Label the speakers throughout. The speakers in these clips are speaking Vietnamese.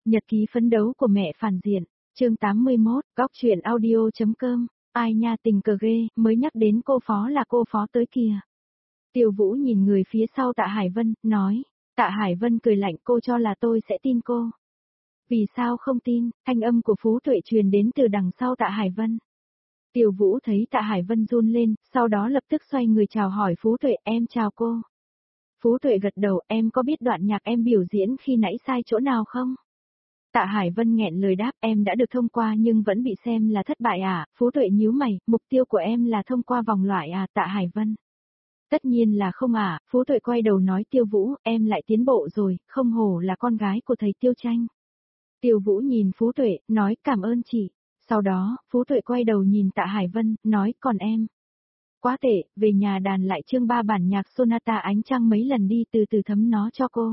Speaker 1: Nhật ký phấn đấu của mẹ phản diện, chương 81, góc truyện audio.com, ai nha tình cờ ghê, mới nhắc đến cô phó là cô phó tới kìa. Tiêu Vũ nhìn người phía sau Tạ Hải Vân, nói, Tạ Hải Vân cười lạnh cô cho là tôi sẽ tin cô. Vì sao không tin, thanh âm của Phú Tuệ truyền đến từ đằng sau Tạ Hải Vân. Tiêu Vũ thấy Tạ Hải Vân run lên, sau đó lập tức xoay người chào hỏi Phú Tuệ, em chào cô. Phú Tuệ gật đầu, em có biết đoạn nhạc em biểu diễn khi nãy sai chỗ nào không? Tạ Hải Vân nghẹn lời đáp, em đã được thông qua nhưng vẫn bị xem là thất bại à? Phú Tuệ nhíu mày, mục tiêu của em là thông qua vòng loại à? Tạ Hải Vân. Tất nhiên là không à, Phú Tuệ quay đầu nói Tiêu Vũ, em lại tiến bộ rồi, không hổ là con gái của thầy Tiêu Tranh. Tiêu Vũ nhìn Phú Tuệ, nói cảm ơn chị. Sau đó, Phú Tuệ quay đầu nhìn Tạ Hải Vân, nói còn em. Quá tệ, về nhà đàn lại chương 3 bản nhạc Sonata Ánh Trăng mấy lần đi từ từ thấm nó cho cô.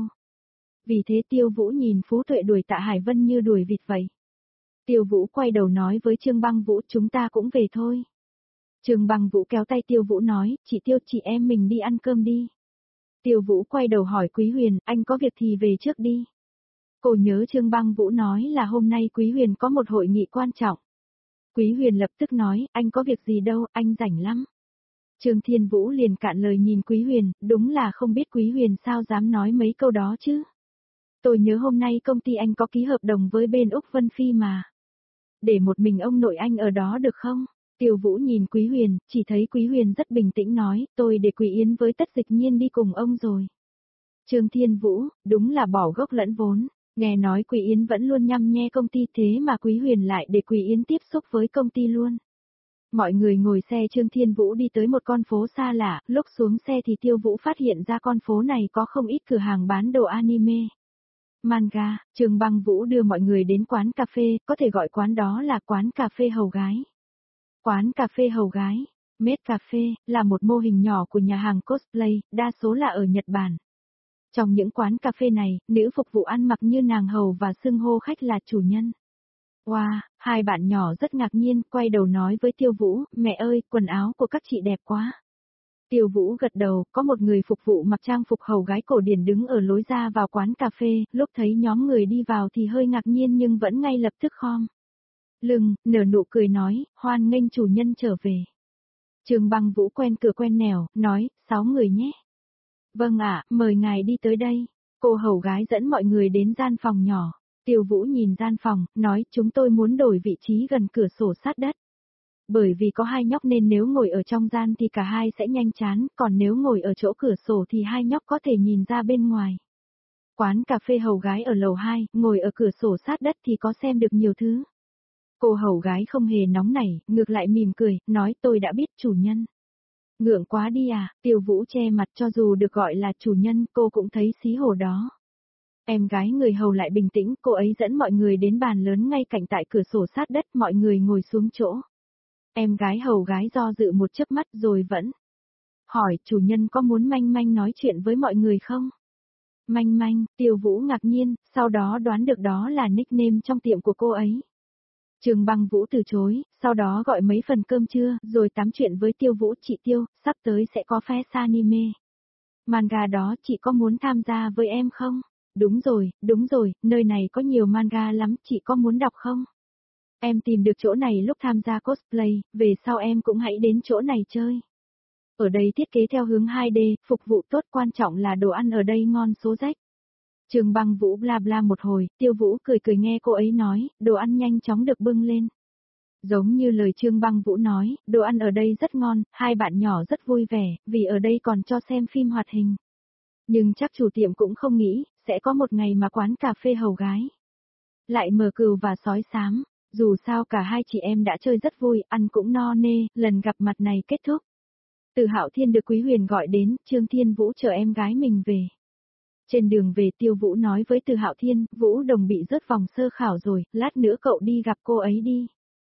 Speaker 1: Vì thế Tiêu Vũ nhìn Phú Tuệ đuổi Tạ Hải Vân như đuổi vịt vậy. Tiêu Vũ quay đầu nói với Trương Băng Vũ chúng ta cũng về thôi. Trương Băng Vũ kéo tay Tiêu Vũ nói, chị Tiêu chị em mình đi ăn cơm đi. Tiêu Vũ quay đầu hỏi Quý Huyền, anh có việc thì về trước đi. Cô nhớ Trương Băng Vũ nói là hôm nay Quý Huyền có một hội nghị quan trọng. Quý Huyền lập tức nói, anh có việc gì đâu, anh rảnh lắm. Trương Thiên Vũ liền cạn lời nhìn Quý Huyền, đúng là không biết Quý Huyền sao dám nói mấy câu đó chứ. Tôi nhớ hôm nay công ty anh có ký hợp đồng với bên Úc Vân Phi mà. Để một mình ông nội anh ở đó được không? Tiêu Vũ nhìn Quý Huyền, chỉ thấy Quý Huyền rất bình tĩnh nói, tôi để Quý Yến với Tất Dịch Nhiên đi cùng ông rồi. Trương Thiên Vũ, đúng là bỏ gốc lẫn vốn, nghe nói Quý Yến vẫn luôn nhăm nhe công ty thế mà Quý Huyền lại để Quý Yến tiếp xúc với công ty luôn. Mọi người ngồi xe Trương Thiên Vũ đi tới một con phố xa lạ, lúc xuống xe thì Tiêu Vũ phát hiện ra con phố này có không ít cửa hàng bán đồ anime. Manga, Trương Băng Vũ đưa mọi người đến quán cà phê, có thể gọi quán đó là quán cà phê hầu gái. Quán cà phê hầu gái, Made Cà phê, là một mô hình nhỏ của nhà hàng cosplay, đa số là ở Nhật Bản. Trong những quán cà phê này, nữ phục vụ ăn mặc như nàng hầu và xưng hô khách là chủ nhân. Wow, hai bạn nhỏ rất ngạc nhiên, quay đầu nói với Tiêu Vũ, mẹ ơi, quần áo của các chị đẹp quá. Tiêu Vũ gật đầu, có một người phục vụ mặc trang phục hầu gái cổ điển đứng ở lối ra vào quán cà phê, lúc thấy nhóm người đi vào thì hơi ngạc nhiên nhưng vẫn ngay lập tức khom lưng, nở nụ cười nói, hoan nghênh chủ nhân trở về. Trương Băng Vũ quen cửa quen nẻo, nói, 6 người nhé. Vâng ạ, mời ngài đi tới đây. Cô hầu gái dẫn mọi người đến gian phòng nhỏ. Tiêu Vũ nhìn gian phòng, nói, chúng tôi muốn đổi vị trí gần cửa sổ sát đất. Bởi vì có hai nhóc nên nếu ngồi ở trong gian thì cả hai sẽ nhanh chán, còn nếu ngồi ở chỗ cửa sổ thì hai nhóc có thể nhìn ra bên ngoài. Quán cà phê hầu gái ở lầu 2, ngồi ở cửa sổ sát đất thì có xem được nhiều thứ. Cô hầu gái không hề nóng nảy, ngược lại mỉm cười, nói tôi đã biết chủ nhân. Ngượng quá đi à, Tiêu Vũ che mặt cho dù được gọi là chủ nhân, cô cũng thấy xí hổ đó. Em gái người hầu lại bình tĩnh, cô ấy dẫn mọi người đến bàn lớn ngay cạnh tại cửa sổ sát đất, mọi người ngồi xuống chỗ. Em gái hầu gái do dự một chớp mắt rồi vẫn hỏi chủ nhân có muốn Manh Manh nói chuyện với mọi người không? Manh Manh, Tiêu Vũ ngạc nhiên, sau đó đoán được đó là nickname trong tiệm của cô ấy. Trương Băng Vũ từ chối, sau đó gọi mấy phần cơm trưa, rồi tám chuyện với Tiêu Vũ, chị Tiêu, sắp tới sẽ có fest anime. Manga đó chị có muốn tham gia với em không? Đúng rồi, nơi này có nhiều manga lắm, chị có muốn đọc không? Em tìm được chỗ này lúc tham gia cosplay, về sau em cũng hãy đến chỗ này chơi. Ở đây thiết kế theo hướng 2D, phục vụ tốt, quan trọng là đồ ăn ở đây ngon số rách. Trương Băng Vũ bla bla một hồi, Tiêu Vũ cười cười nghe cô ấy nói, đồ ăn nhanh chóng được bưng lên. Giống như lời Trương Băng Vũ nói, đồ ăn ở đây rất ngon, hai bạn nhỏ rất vui vẻ, vì ở đây còn cho xem phim hoạt hình. Nhưng chắc chủ tiệm cũng không nghĩ, sẽ có một ngày mà quán cà phê hầu gái lại mở cừu và sói xám. Dù sao cả hai chị em đã chơi rất vui, ăn cũng no nê, lần gặp mặt này kết thúc. Từ Hạo Thiên được Quý Huyền gọi đến, Trương Thiên Vũ chờ em gái mình về. Trên đường về Tiêu Vũ nói với Từ Hạo Thiên, Vũ Đồng bị rớt vòng sơ khảo rồi, lát nữa cậu đi gặp cô ấy đi.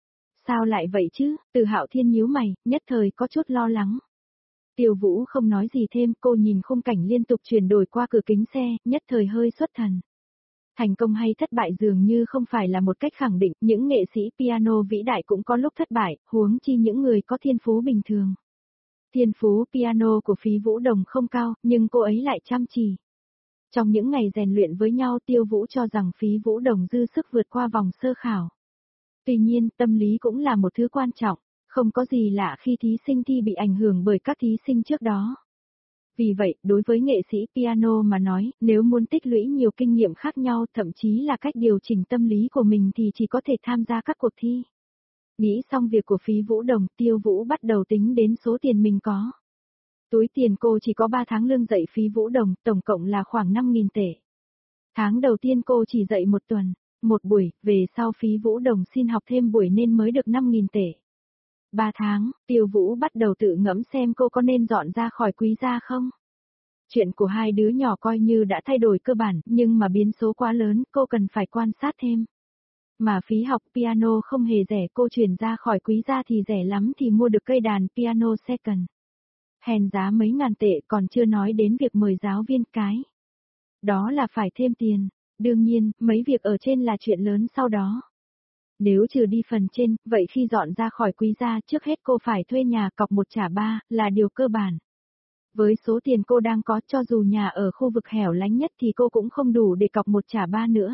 Speaker 1: Sao lại vậy chứ? Từ Hạo Thiên nhíu mày, nhất thời có chút lo lắng. Tiêu Vũ không nói gì thêm, cô nhìn khung cảnh liên tục chuyển đổi qua cửa kính xe, nhất thời hơi xuất thần. Thành công hay thất bại dường như không phải là một cách khẳng định, những nghệ sĩ piano vĩ đại cũng có lúc thất bại, huống chi những người có thiên phú bình thường. Thiên phú piano của Phí Vũ Đồng không cao, nhưng cô ấy lại chăm chỉ. Trong những ngày rèn luyện với nhau Tiêu Vũ cho rằng Phí Vũ Đồng dư sức vượt qua vòng sơ khảo. Tuy nhiên, tâm lý cũng là một thứ quan trọng, không có gì lạ khi thí sinh thi bị ảnh hưởng bởi các thí sinh trước đó. Vì vậy, đối với nghệ sĩ piano mà nói, nếu muốn tích lũy nhiều kinh nghiệm khác nhau, thậm chí là cách điều chỉnh tâm lý của mình thì chỉ có thể tham gia các cuộc thi. Nghĩ xong việc của Phí Vũ Đồng, Tiêu Vũ bắt đầu tính đến số tiền mình có. Túi tiền cô chỉ có 3 tháng lương dạy Phí Vũ Đồng, tổng cộng là khoảng 5.000 tệ. Tháng đầu tiên cô chỉ dạy một tuần, một buổi, về sau Phí Vũ Đồng xin học thêm buổi nên mới được 5.000 tệ. 3 tháng, Tiêu Vũ bắt đầu tự ngẫm xem cô có nên dọn ra khỏi Quý gia không. Chuyện của hai đứa nhỏ coi như đã thay đổi cơ bản, nhưng mà biến số quá lớn, cô cần phải quan sát thêm. Mà phí học piano không hề rẻ, cô chuyển ra khỏi Quý gia thì rẻ lắm thì mua được cây đàn piano second. Hèn giá mấy ngàn tệ, còn chưa nói đến việc mời giáo viên cái. Đó là phải thêm tiền. Đương nhiên, mấy việc ở trên là chuyện lớn sau đó. Nếu trừ đi phần trên, vậy khi dọn ra khỏi Quý gia trước hết cô phải thuê nhà cọc 1 trả 3, là điều cơ bản. Với số tiền cô đang có, cho dù nhà ở khu vực hẻo lánh nhất thì cô cũng không đủ để cọc 1 trả 3 nữa.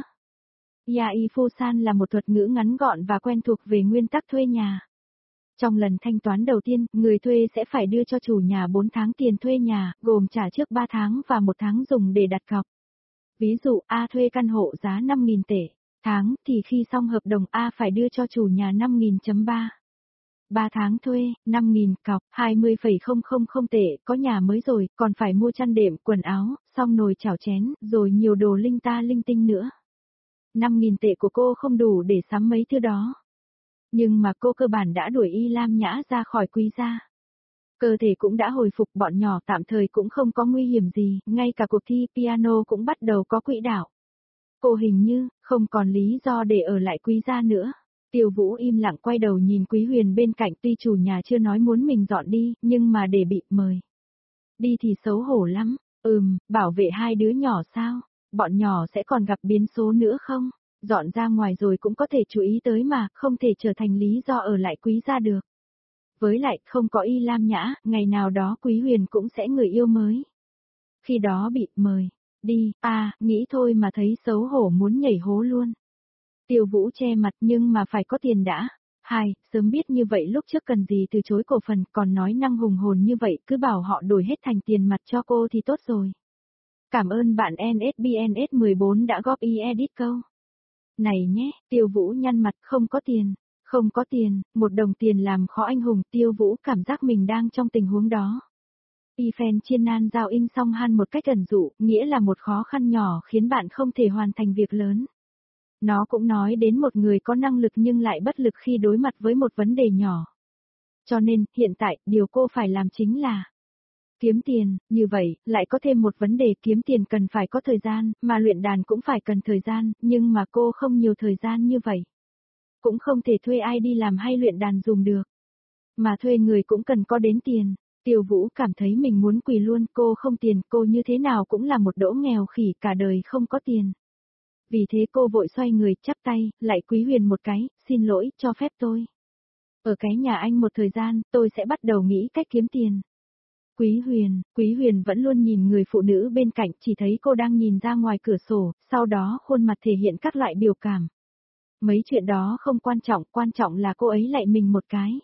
Speaker 1: Yai Fusan là một thuật ngữ ngắn gọn và quen thuộc về nguyên tắc thuê nhà. Trong lần thanh toán đầu tiên, người thuê sẽ phải đưa cho chủ nhà 4 tháng tiền thuê nhà, gồm trả trước 3 tháng và 1 tháng dùng để đặt cọc. Ví dụ A thuê căn hộ giá 5.000 tệ tháng, thì khi xong hợp đồng A phải đưa cho chủ nhà 5.000.3. 3 tháng thuê, 5.000 cọc, 20,000 tệ, có nhà mới rồi, còn phải mua chăn đệm, quần áo, xong nồi chảo chén, rồi nhiều đồ linh ta linh tinh nữa. 5.000 tệ của cô không đủ để sắm mấy thứ đó. Nhưng mà cô cơ bản đã đuổi Y Lam Nhã ra khỏi Quý gia. Cơ thể cũng đã hồi phục, bọn nhỏ tạm thời cũng không có nguy hiểm gì, ngay cả cuộc thi piano cũng bắt đầu có quỹ đạo. Cô hình như, không còn lý do để ở lại Quý gia nữa. Tiêu Vũ im lặng quay đầu nhìn Quý Huyền bên cạnh, tuy chủ nhà chưa nói muốn mình dọn đi, nhưng mà để bị mời đi thì xấu hổ lắm. Bảo vệ hai đứa nhỏ sao? Bọn nhỏ sẽ còn gặp biến số nữa không? Dọn ra ngoài rồi cũng có thể chú ý tới mà, không thể trở thành lý do ở lại Quý gia được. Với lại, không có Y Lam Nhã, ngày nào đó Quý Huyền cũng sẽ người yêu mới. Khi đó bị mời đi, nghĩ thôi mà thấy xấu hổ muốn nhảy hố luôn. Tiêu Vũ che mặt, nhưng mà phải có tiền đã. Sớm biết như vậy lúc trước cần gì từ chối cổ phần, còn nói năng hùng hồn như vậy, cứ bảo họ đổi hết thành tiền mặt cho cô thì tốt rồi. Cảm ơn bạn NSBNS14 đã góp ý edit câu này nhé. Tiêu Vũ nhăn mặt, không có tiền. Không có tiền, 1 đồng tiền làm khó anh hùng. Tiêu Vũ cảm giác mình đang trong tình huống đó. Y Phen Chiên Nan giao in song han một cách ẩn dụ, nghĩa là một khó khăn nhỏ khiến bạn không thể hoàn thành việc lớn. Nó cũng nói đến một người có năng lực nhưng lại bất lực khi đối mặt với một vấn đề nhỏ. Cho nên, hiện tại, điều cô phải làm chính là kiếm tiền. Như vậy, lại có thêm một vấn đề, kiếm tiền cần phải có thời gian, mà luyện đàn cũng phải cần thời gian, nhưng mà cô không nhiều thời gian như vậy. Cũng không thể thuê ai đi làm hay luyện đàn dùng được. Mà thuê người cũng cần có đến tiền. Tiêu Vũ cảm thấy mình muốn quỳ luôn, cô không tiền, cô như thế nào cũng là một đỗ nghèo khỉ, cả đời không có tiền. Vì thế cô vội xoay người, chắp tay, lại Quý Huyền một cái, xin lỗi, cho phép tôi. Ở cái nhà anh một thời gian, tôi sẽ bắt đầu nghĩ cách kiếm tiền. Quý Huyền vẫn luôn nhìn người phụ nữ bên cạnh, chỉ thấy cô đang nhìn ra ngoài cửa sổ, sau đó khuôn mặt thể hiện các loại biểu cảm. Mấy chuyện đó không quan trọng là cô ấy lạy mình một cái.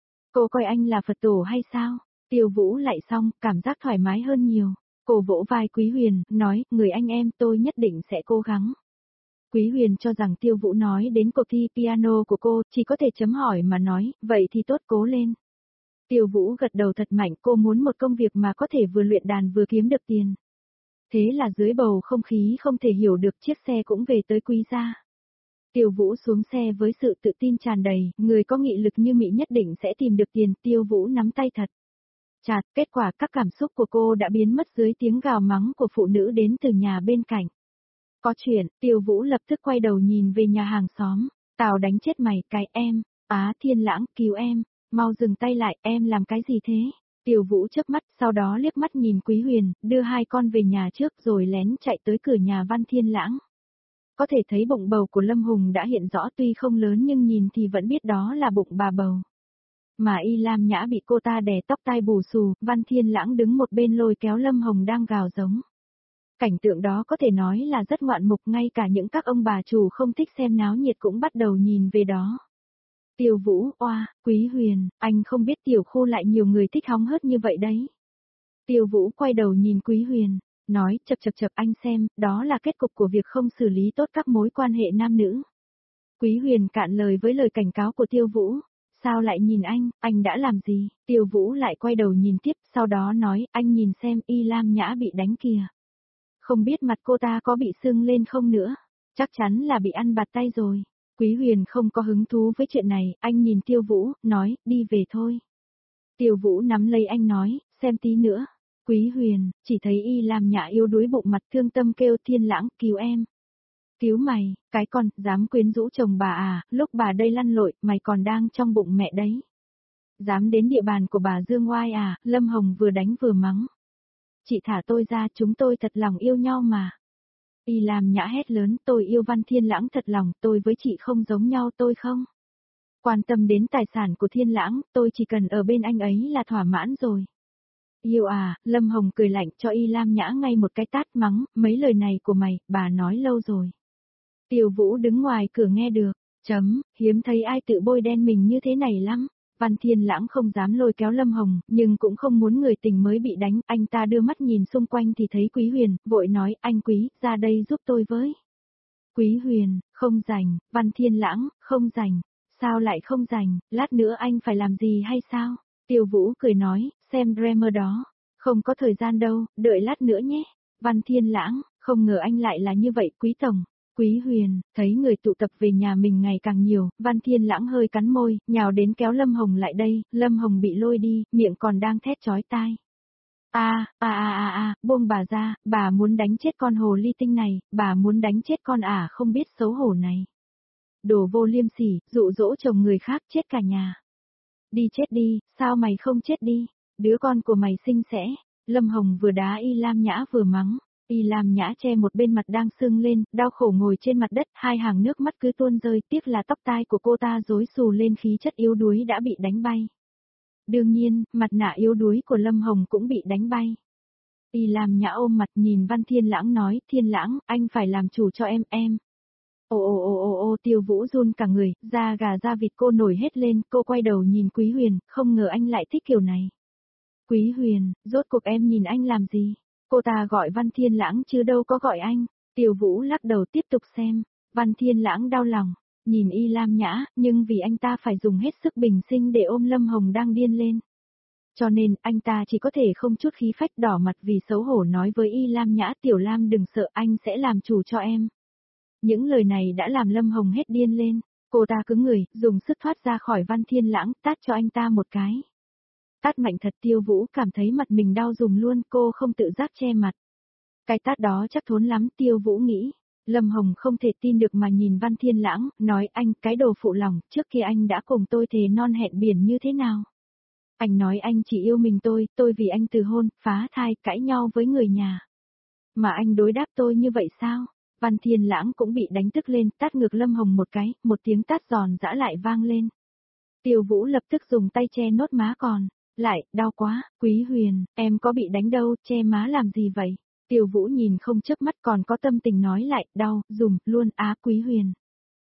Speaker 1: Cô coi anh là Phật tổ hay sao? Tiêu Vũ lại xong, cảm giác thoải mái hơn nhiều. Cô vỗ vai Quý Huyền, nói, người anh em tôi nhất định sẽ cố gắng. Quý Huyền cho rằng Tiêu Vũ nói đến cuộc thi piano của cô, chỉ có thể chấm hỏi mà nói, vậy thì tốt, cố lên. Tiêu Vũ gật đầu thật mạnh, cô muốn một công việc mà có thể vừa luyện đàn vừa kiếm được tiền. Thế là dưới bầu không khí không thể hiểu được, chiếc xe cũng về tới Quý gia. Tiêu Vũ xuống xe với sự tự tin tràn đầy, người có nghị lực như Mị nhất định sẽ tìm được tiền. Tiêu Vũ nắm tay thật chặt, kết quả các cảm xúc của cô đã biến mất dưới tiếng gào mắng của phụ nữ đến từ nhà bên cạnh. Có chuyện, Tiêu Vũ lập tức quay đầu nhìn về nhà hàng xóm. Tao đánh chết mày, cái em. Thiên Lãng, cứu em. Mau dừng tay lại, em làm cái gì thế? Tiêu Vũ chớp mắt, sau đó liếc mắt nhìn Quý Huyền, đưa hai con về nhà trước rồi lén chạy tới cửa nhà Văn Thiên Lãng. Có thể thấy bụng bầu của Lâm Hùng đã hiện rõ, tuy không lớn nhưng nhìn thì vẫn biết đó là bụng bà bầu. Mà Y Lam Nhã bị cô ta đè tóc tai bù xù, Văn Thiên Lãng đứng một bên lôi kéo Lâm Hồng đang gào giống. Cảnh tượng đó có thể nói là rất ngoạn mục, ngay cả những các ông bà chủ không thích xem náo nhiệt cũng bắt đầu nhìn về đó. Tiêu Vũ, oa, Quý Huyền, anh không biết tiểu khu lại nhiều người thích hóng hớt như vậy đấy. Tiêu Vũ quay đầu nhìn Quý Huyền, nói chập anh xem, đó là kết cục của việc không xử lý tốt các mối quan hệ nam nữ. Quý Huyền cạn lời với lời cảnh cáo của Tiêu Vũ. Sao lại nhìn anh đã làm gì? Tiêu Vũ lại quay đầu nhìn tiếp, sau đó nói, anh nhìn xem Y Lam Nhã bị đánh kìa. Không biết mặt cô ta có bị sưng lên không nữa, chắc chắn là bị ăn bạt tay rồi. Quý Huyền không có hứng thú với chuyện này, anh nhìn Tiêu Vũ, nói, đi về thôi. Tiêu Vũ nắm lấy anh nói, xem tí nữa. Quý Huyền, chỉ thấy Y Lam Nhã yếu đuối bụng mặt thương tâm kêu Thiên Lãng, cứu em. Cứu mày, cái con, dám quyến rũ chồng bà à, lúc bà đây lăn lội, mày còn đang trong bụng mẹ đấy. Dám đến địa bàn của bà Dương Oai à, Lâm Hồng vừa đánh vừa mắng. Chị thả tôi ra, chúng tôi thật lòng yêu nhau mà. Y Lam Nhã hét lớn, tôi yêu Văn Thiên Lãng thật lòng, tôi với chị không giống nhau, tôi không quan tâm đến tài sản của Thiên Lãng, tôi chỉ cần ở bên anh ấy là thỏa mãn rồi. Yêu à, Lâm Hồng cười lạnh cho Y Lam Nhã ngay một cái tát mắng, mấy lời này của mày, bà nói lâu rồi. Tiêu Vũ đứng ngoài cửa nghe được, hiếm thấy ai tự bôi đen mình như thế này lắm. Văn Thiên Lãng không dám lôi kéo Lâm Hồng, nhưng cũng không muốn người tình mới bị đánh, anh ta đưa mắt nhìn xung quanh thì thấy Quý Huyền, vội nói, anh Quý, ra đây giúp tôi với. Quý Huyền, không rảnh, Văn Thiên Lãng, không rảnh, sao lại không rảnh, lát nữa anh phải làm gì hay sao? Tiêu Vũ cười nói, xem drama đó, không có thời gian đâu, đợi lát nữa nhé. Văn Thiên Lãng, không ngờ anh lại là như vậy, Quý Tổng. Quý Huyền, thấy người tụ tập về nhà mình ngày càng nhiều, Văn Thiên Lãng hơi cắn môi, nhào đến kéo Lâm Hồng lại đây, Lâm Hồng bị lôi đi, miệng còn đang thét chói tai. Buông bà ra, bà muốn đánh chết con hồ ly tinh này, bà muốn đánh chết con không biết xấu hổ này. Đồ vô liêm sỉ, dụ dỗ chồng người khác chết cả nhà. Đi chết đi, sao mày không chết đi, đứa con của mày xinh sẽ. Lâm Hồng vừa đá Y Lam Nhã vừa mắng. Y Lam Nhã che một bên mặt đang sưng lên, đau khổ ngồi trên mặt đất, hai hàng nước mắt cứ tuôn rơi, tiếc là tóc tai của cô ta rối xù lên, khí chất yếu đuối đã bị đánh bay. Đương nhiên, mặt nạ yếu đuối của Lâm Hồng cũng bị đánh bay. Y Lam Nhã ôm mặt nhìn Văn Thiên Lãng nói, Thiên Lãng, anh phải làm chủ cho em. Tiêu Vũ run cả người, da gà da vịt cô nổi hết lên, cô quay đầu nhìn Quý Huyền, không ngờ anh lại thích kiểu này. Quý Huyền, rốt cuộc em nhìn anh làm gì? Cô ta gọi Văn Thiên Lãng chứ đâu có gọi anh. Tiêu Vũ lắc đầu tiếp tục xem. Văn Thiên Lãng đau lòng, nhìn Y Lam Nhã, nhưng vì anh ta phải dùng hết sức bình sinh để ôm Lâm Hồng đang điên lên. Cho nên, anh ta chỉ có thể không chút khí phách, đỏ mặt vì xấu hổ nói với Y Lam Nhã, Tiểu Lam đừng sợ, anh sẽ làm chủ cho em. Những lời này đã làm Lâm Hồng hết điên lên. Cô ta cứng người, dùng sức thoát ra khỏi Văn Thiên Lãng, tát cho anh ta một cái. Tát mạnh thật, Tiêu Vũ cảm thấy mặt mình đau rùng luôn, cô không tự giác che mặt. Cái tát đó chắc thốn lắm, Tiêu Vũ nghĩ. Lâm Hồng không thể tin được mà nhìn Văn Thiên Lãng, nói, anh, cái đồ phụ lòng, trước kia anh đã cùng tôi thề non hẹn biển như thế nào? Anh nói anh chỉ yêu mình tôi vì anh từ hôn, phá thai, cãi nhau với người nhà. Mà anh đối đáp tôi như vậy sao? Văn Thiên Lãng cũng bị đánh tức lên, tát ngược Lâm Hồng một cái, một tiếng tát giòn giã lại vang lên. Tiêu Vũ lập tức dùng tay che nốt má còn. Lại, đau quá, Quý Huyền, em có bị đánh đâu, che má làm gì vậy? Tiêu Vũ nhìn không chớp mắt còn có tâm tình nói lại, đau, luôn, Quý Huyền.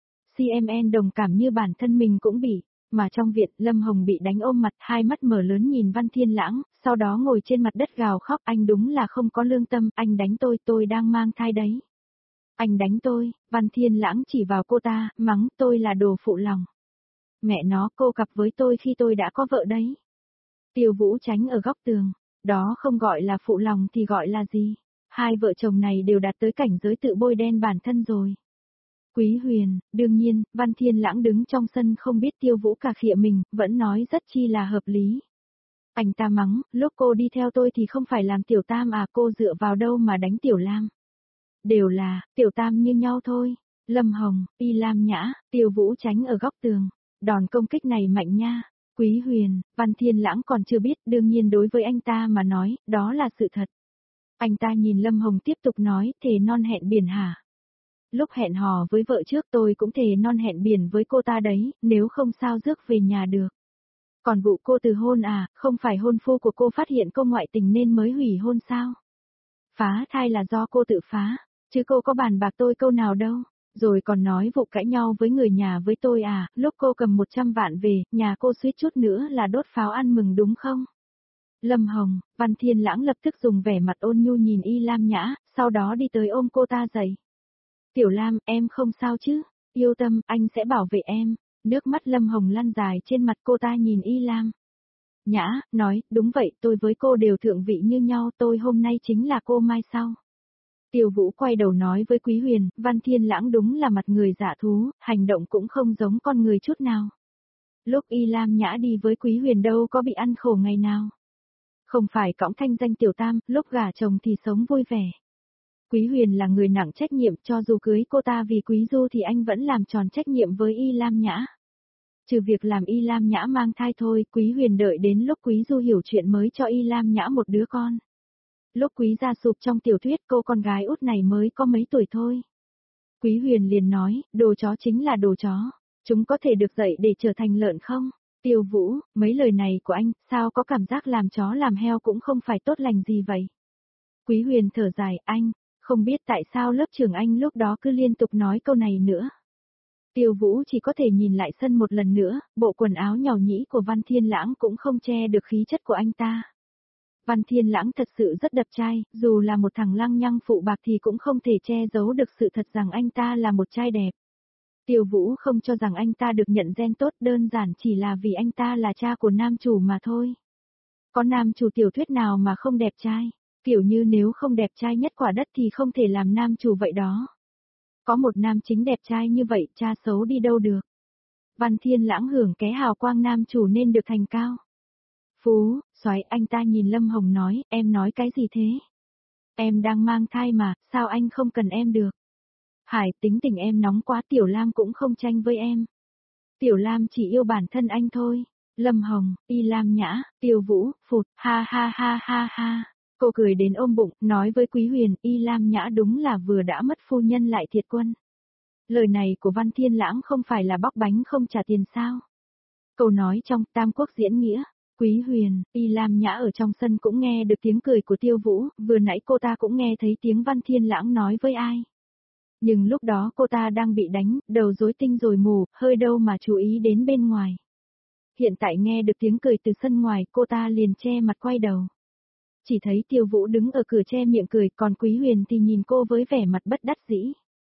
Speaker 1: CMN đồng cảm như bản thân mình cũng bị, mà trong viện, Lâm Hồng bị đánh ôm mặt, hai mắt mở lớn nhìn Văn Thiên Lãng, sau đó ngồi trên mặt đất gào khóc, anh đúng là không có lương tâm, anh đánh tôi đang mang thai đấy. Anh đánh tôi, Văn Thiên Lãng chỉ vào cô ta, mắng tôi là đồ phụ lòng. Mẹ nó, cô cặp với tôi khi tôi đã có vợ đấy. Tiêu Vũ tránh ở góc tường, đó không gọi là phụ lòng thì gọi là gì? Hai vợ chồng này đều đạt tới cảnh giới tự bôi đen bản thân rồi. Quý Huyền, đương nhiên, Văn Thiên Lãng đứng trong sân không biết Tiêu Vũ cà khịa mình, vẫn nói rất chi là hợp lý. Anh ta mắng, lúc cô đi theo tôi thì không phải làm tiểu tam cô dựa vào đâu mà đánh tiểu lam. Đều là, tiểu tam như nhau thôi. Lâm Hồng, Y Lam Nhã, Tiêu Vũ tránh ở góc tường. Đòn công kích này mạnh nha. Quý Huyền, Văn Thiên Lãng còn chưa biết, đương nhiên đối với anh ta mà nói, đó là sự thật. Anh ta nhìn Lâm Hồng tiếp tục nói, thề non hẹn biển hả? Lúc hẹn hò với vợ trước tôi cũng thề non hẹn biển với cô ta đấy, nếu không sao rước về nhà được. Còn vụ cô từ hôn không phải hôn phu của cô phát hiện cô ngoại tình nên mới hủy hôn sao? Phá thai là do cô tự phá, chứ cô có bàn bạc tôi câu nào đâu. Rồi còn nói vụ cãi nhau với người nhà với tôi à, lúc cô cầm 100 vạn về, nhà cô suýt chút nữa là đốt pháo ăn mừng đúng không? Lâm Hồng, Văn Thiên Lãng lập tức dùng vẻ mặt ôn nhu nhìn Y Lam Nhã, sau đó đi tới ôm cô ta dậy. Tiểu Lam, em không sao chứ? Yêu tâm, anh sẽ bảo vệ em. Nước mắt Lâm Hồng lăn dài trên mặt cô ta nhìn Y Lam Nhã, nói, đúng vậy, tôi với cô đều thượng vị như nhau, tôi hôm nay chính là cô mai sau. Tiêu Vũ quay đầu nói với Quý Huyền, Văn Thiên Lãng đúng là mặt người dạ thú, hành động cũng không giống con người chút nào. Lúc Y Lam Nhã đi với Quý Huyền đâu có bị ăn khổ ngày nào. Không phải cõng thanh danh tiểu tam, lúc gả chồng thì sống vui vẻ. Quý Huyền là người nặng trách nhiệm, cho dù cưới cô ta vì Quý Du thì anh vẫn làm tròn trách nhiệm với Y Lam Nhã. Trừ việc làm Y Lam Nhã mang thai thôi, Quý Huyền đợi đến lúc Quý Du hiểu chuyện mới cho Y Lam Nhã một đứa con. Lúc Quý gia sụp trong tiểu thuyết cô con gái út này mới có mấy tuổi thôi. Quý Huyền liền nói, đồ chó chính là đồ chó. Chúng có thể được dạy để trở thành lợn không? Tiêu Vũ, mấy lời này của anh, sao có cảm giác làm chó làm heo cũng không phải tốt lành gì vậy? Quý Huyền thở dài, anh, không biết tại sao lớp trưởng anh lúc đó cứ liên tục nói câu này nữa. Tiêu Vũ chỉ có thể nhìn lại sân một lần nữa, bộ quần áo nhỏ nhĩ của Văn Thiên Lãng cũng không che được khí chất của anh ta. Văn Thiên Lãng thật sự rất đẹp trai, dù là một thằng lăng nhăng phụ bạc thì cũng không thể che giấu được sự thật rằng anh ta là một trai đẹp. Tiêu Vũ không cho rằng anh ta được nhận gen tốt, đơn giản chỉ là vì anh ta là cha của nam chủ mà thôi. Có nam chủ tiểu thuyết nào mà không đẹp trai, kiểu như nếu không đẹp trai nhất quả đất thì không thể làm nam chủ vậy đó. Có một nam chính đẹp trai như vậy, cha xấu đi đâu được. Văn Thiên Lãng hưởng ké hào quang nam chủ nên được thành cao. Phú, soái, anh ta nhìn Lâm Hồng nói, em nói cái gì thế? Em đang mang thai mà, sao anh không cần em được? Hải, tính tình em nóng quá, Tiểu Lam cũng không tranh với em. Tiểu Lam chỉ yêu bản thân anh thôi. Lâm Hồng, Y Lam Nhã, Tiêu Vũ, phụt, ha ha ha ha ha. Cô cười đến ôm bụng, nói với Quý Huyền, Y Lam Nhã đúng là vừa đã mất phu nhân lại thiệt quân. Lời này của Văn Thiên Lãng không phải là bóc bánh không trả tiền sao? Câu nói trong Tam Quốc diễn nghĩa. Quý Huyền, Y Lam Nhã ở trong sân cũng nghe được tiếng cười của Tiêu Vũ, vừa nãy cô ta cũng nghe thấy tiếng Văn Thiên Lãng nói với ai. Nhưng lúc đó cô ta đang bị đánh, đầu rối tinh rồi mù, hơi đâu mà chú ý đến bên ngoài. Hiện tại nghe được tiếng cười từ sân ngoài, cô ta liền che mặt quay đầu. Chỉ thấy Tiêu Vũ đứng ở cửa che miệng cười, còn Quý Huyền thì nhìn cô với vẻ mặt bất đắc dĩ.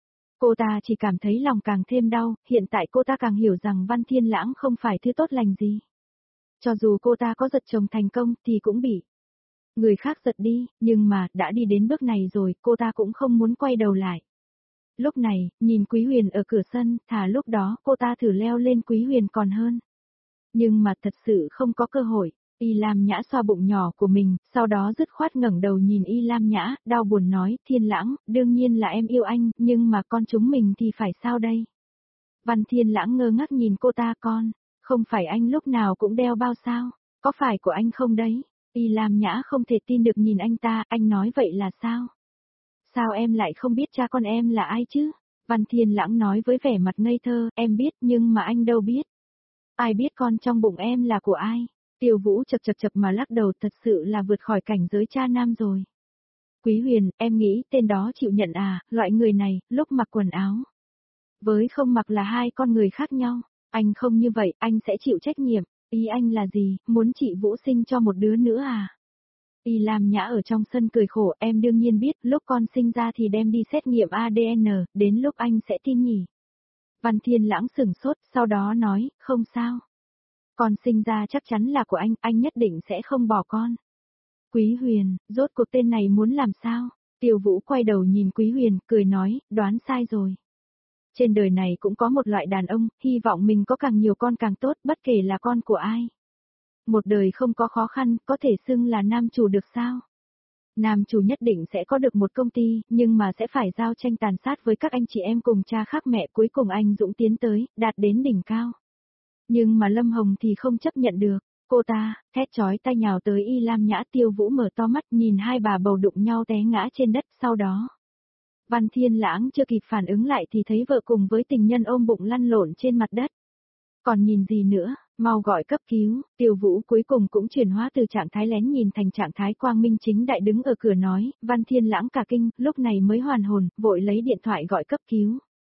Speaker 1: Cô ta chỉ cảm thấy lòng càng thêm đau, hiện tại cô ta càng hiểu rằng Văn Thiên Lãng không phải thứ tốt lành gì. Cho dù cô ta có giật chồng thành công thì cũng bị người khác giật đi, nhưng mà, đã đi đến bước này rồi, cô ta cũng không muốn quay đầu lại. Lúc này, nhìn Quý Huyền ở cửa sân, thà lúc đó cô ta thử leo lên Quý Huyền còn hơn. Nhưng mà thật sự không có cơ hội. Y Lam Nhã xoa bụng nhỏ của mình, sau đó dứt khoát ngẩng đầu nhìn Y Lam Nhã, đau buồn nói, Thiên Lãng, đương nhiên là em yêu anh, nhưng mà con chúng mình thì phải sao đây? Văn Thiên Lãng ngơ ngác nhìn cô ta, con, không phải anh lúc nào cũng đeo bao sao, có phải của anh không đấy? Y Lam Nhã không thể tin được nhìn anh ta, anh nói vậy là sao? Sao em lại không biết cha con em là ai chứ? Văn Thiên Lãng nói với vẻ mặt ngây thơ, em biết nhưng mà anh đâu biết. Ai biết con trong bụng em là của ai? Tiêu Vũ chập chập chập mà lắc đầu, thật sự là vượt khỏi cảnh giới cha nam rồi. Quý Huyền, em nghĩ tên đó chịu nhận à, loại người này, lúc mặc quần áo với không mặc là hai con người khác nhau. Anh không như vậy, anh sẽ chịu trách nhiệm. Ý anh là gì, muốn chị Vũ sinh cho một đứa nữa à? Y Lam Nhã ở trong sân cười khổ, em đương nhiên biết, lúc con sinh ra thì đem đi xét nghiệm ADN, đến lúc anh sẽ tin nhỉ. Văn Thiên Lãng sửng sốt, sau đó nói, không sao. Con sinh ra chắc chắn là của anh nhất định sẽ không bỏ con. Quý Huyền, rốt cuộc tên này muốn làm sao? Tiêu Vũ quay đầu nhìn Quý Huyền, cười nói, đoán sai rồi. Trên đời này cũng có một loại đàn ông, hy vọng mình có càng nhiều con càng tốt, bất kể là con của ai. Một đời không có khó khăn, có thể xưng là nam chủ được sao? Nam chủ nhất định sẽ có được một công ty, nhưng mà sẽ phải giao tranh tàn sát với các anh chị em cùng cha khác mẹ, cuối cùng anh dũng tiến tới, đạt đến đỉnh cao. Nhưng mà Lâm Hồng thì không chấp nhận được, cô ta, thét chói tai nhào tới Y Lam Nhã. Tiêu Vũ mở to mắt nhìn hai bà bầu đụng nhau té ngã trên đất, sau đó. Văn Thiên Lãng chưa kịp phản ứng lại thì thấy vợ cùng với tình nhân ôm bụng lăn lộn trên mặt đất. Còn nhìn gì nữa, Mau gọi cấp cứu, Tiêu Vũ cuối cùng cũng chuyển hóa từ trạng thái lén nhìn thành trạng thái quang minh chính đại đứng ở cửa nói, Văn Thiên Lãng cả kinh, lúc này mới hoàn hồn, vội lấy điện thoại gọi cấp cứu.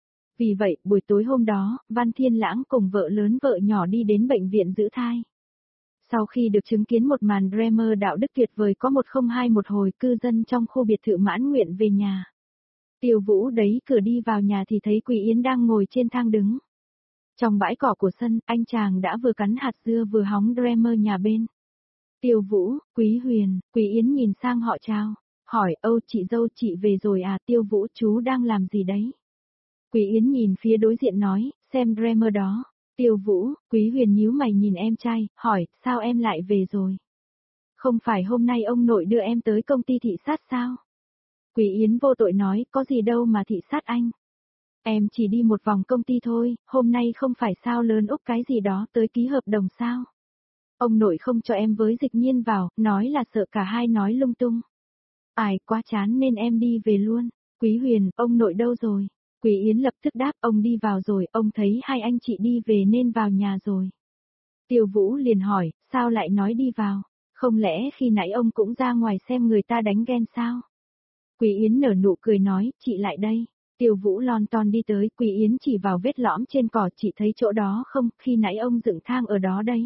Speaker 1: Vì vậy, buổi tối hôm đó, Văn Thiên Lãng cùng vợ lớn vợ nhỏ đi đến bệnh viện giữ thai. Sau khi được chứng kiến một màn drama đạo đức tuyệt vời có 102 một hồi cư dân trong khu biệt thự mãn nguyện về nhà. Tiêu Vũ đẩy cửa đi vào nhà thì thấy Quý Yến đang ngồi trên thang đứng. Trong bãi cỏ của sân, anh chàng đã vừa cắn hạt dưa vừa hóng drama nhà bên. Tiêu Vũ, Quý Huyền, Quý Yến nhìn sang họ chào, hỏi Âu chị dâu chị về rồi à? Tiêu Vũ chú đang làm gì đấy? Quý Yến nhìn phía đối diện nói, xem drama đó. Tiêu Vũ, Quý Huyền nhíu mày nhìn em trai, hỏi, sao em lại về rồi? Không phải hôm nay ông nội đưa em tới công ty thị sát sao? Quý Yến vô tội nói, có gì đâu mà thị sát anh. Em chỉ đi một vòng công ty thôi, hôm nay không phải sao lớn Úc cái gì đó tới ký hợp đồng sao? Ông nội không cho em với Dịch Nhiên vào, nói là sợ cả hai nói lung tung. Ai quá chán nên em đi về luôn. Quý Huyền, ông nội đâu rồi? Quý Yến lập tức đáp, ông đi vào rồi, ông thấy hai anh chị đi về nên vào nhà rồi. Tiêu Vũ liền hỏi, sao lại nói đi vào? Không lẽ khi nãy ông cũng ra ngoài xem người ta đánh ghen sao? Quý Yến nở nụ cười nói, chị lại đây. Tiêu Vũ lon ton đi tới, Quý Yến chỉ vào vết lõm trên cỏ, chị thấy chỗ đó không, khi nãy ông dựng thang ở đó đấy.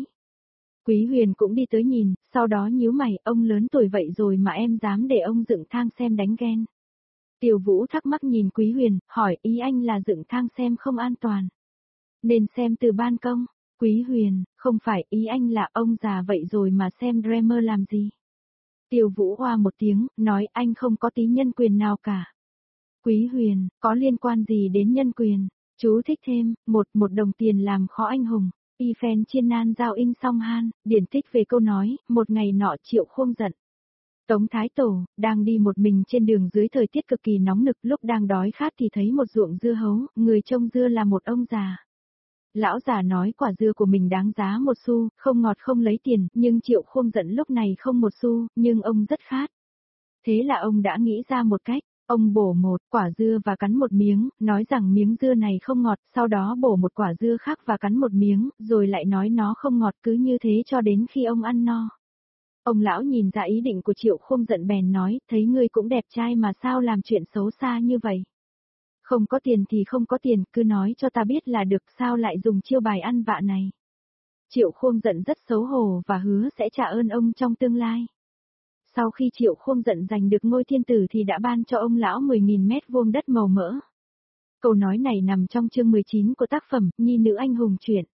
Speaker 1: Quý Huyền cũng đi tới nhìn, sau đó nhíu mày, ông lớn tuổi vậy rồi mà em dám để ông dựng thang xem đánh ghen. Tiêu Vũ thắc mắc nhìn Quý Huyền, hỏi ý anh là dựng thang xem không an toàn. Nên xem từ ban công. Quý Huyền, không phải, ý anh là ông già vậy rồi mà xem drama làm gì. Tiêu Vũ hoa một tiếng, nói anh không có tí nhân quyền nào cả. Quý Huyền, có liên quan gì đến nhân quyền? Chú thích thêm, một đồng tiền làm khó anh hùng. Y phen chiên nan giao in song han, điển tích về câu nói, một ngày nọ Triệu Khuông giận. Tống Thái Tổ, đang đi một mình trên đường dưới thời tiết cực kỳ nóng nực, lúc đang đói khát thì thấy một ruộng dưa hấu, người trông dưa là một ông già. Lão già nói quả dưa của mình đáng giá 1 xu, không ngọt không lấy tiền, nhưng Triệu Khuông giận lúc này không 1 xu, nhưng ông rất khát. Thế là ông đã nghĩ ra một cách, ông bổ một quả dưa và cắn một miếng, nói rằng miếng dưa này không ngọt, sau đó bổ một quả dưa khác và cắn một miếng, rồi lại nói nó không ngọt, cứ như thế cho đến khi ông ăn no. Ông lão nhìn ra ý định của Triệu Khuông giận bèn nói, thấy ngươi cũng đẹp trai mà sao làm chuyện xấu xa như vậy. Không có tiền thì không có tiền, cứ nói cho ta biết là được, sao lại dùng chiêu bài ăn vạ này. Triệu Khuông giận rất xấu hổ và hứa sẽ trả ơn ông trong tương lai. Sau khi Triệu Khuông giận giành được ngôi thiên tử thì đã ban cho ông lão 10.000 mét vuông đất màu mỡ. Câu nói này nằm trong chương 19 của tác phẩm Nhi nữ anh hùng truyện.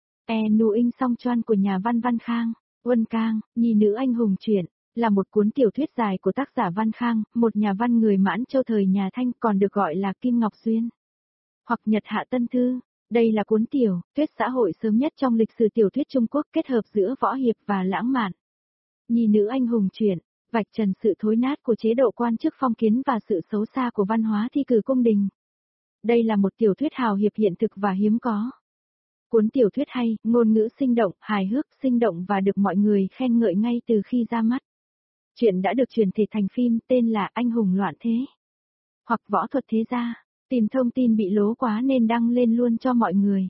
Speaker 1: Nu in song choan của nhà văn Văn Khang. Uân Cang, Nhi nữ anh hùng truyện, là một cuốn tiểu thuyết dài của tác giả Văn Khang, một nhà văn người Mãn Châu thời nhà Thanh, còn được gọi là Kim Ngọc Duyên hoặc Nhật Hạ Tân Thư. Đây là cuốn tiểu thuyết xã hội sớm nhất trong lịch sử tiểu thuyết Trung Quốc, kết hợp giữa võ hiệp và lãng mạn. Nhi nữ anh hùng truyện, vạch trần sự thối nát của chế độ quan chức phong kiến và sự xấu xa của văn hóa thi cử cung đình. Đây là một tiểu thuyết hào hiệp hiện thực và hiếm có. Cuốn tiểu thuyết hay, ngôn ngữ sinh động, hài hước, sinh động và được mọi người khen ngợi ngay từ khi ra mắt. Chuyện đã được chuyển thể thành phim tên là Anh hùng loạn thế hoặc Võ thuật thế gia. Tìm thông tin bị lố quá nên đăng lên luôn cho mọi người.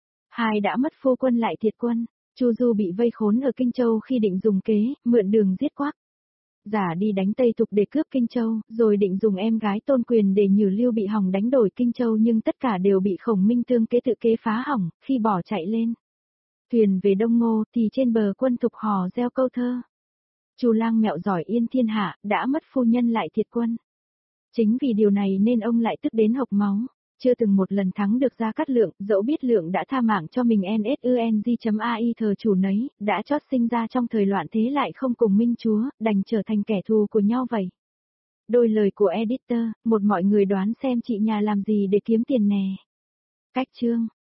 Speaker 1: Hai đã mất phu quân lại thiệt quân. Chu Du bị vây khốn ở Kinh Châu khi định dùng kế, mượn đường giết Quác. Giả đi đánh Tây Thục để cướp Kinh Châu, rồi định dùng em gái Tôn Quyền để nhử Lưu Bị Hồng đánh đổi Kinh Châu, nhưng tất cả đều bị Khổng Minh tương kế tự kế phá hỏng, khi bỏ chạy lên thuyền về Đông Ngô thì trên bờ quân Thục hò reo câu thơ. Chu Lang mẹo giỏi yên thiên hạ, đã mất phu nhân lại thiệt quân. Chính vì điều này nên ông lại tức đến hộc máu. Chưa từng một lần thắng được Gia Cát Lượng, dẫu biết Lượng đã tha mạng cho mình nsung.ai thờ chủ nấy, đã chót sinh ra trong thời loạn thế lại không cùng minh chúa, đành trở thành kẻ thù của nhau vậy. Đôi lời của editor, một mọi người đoán xem chị nhà làm gì để kiếm tiền nè. Cách chương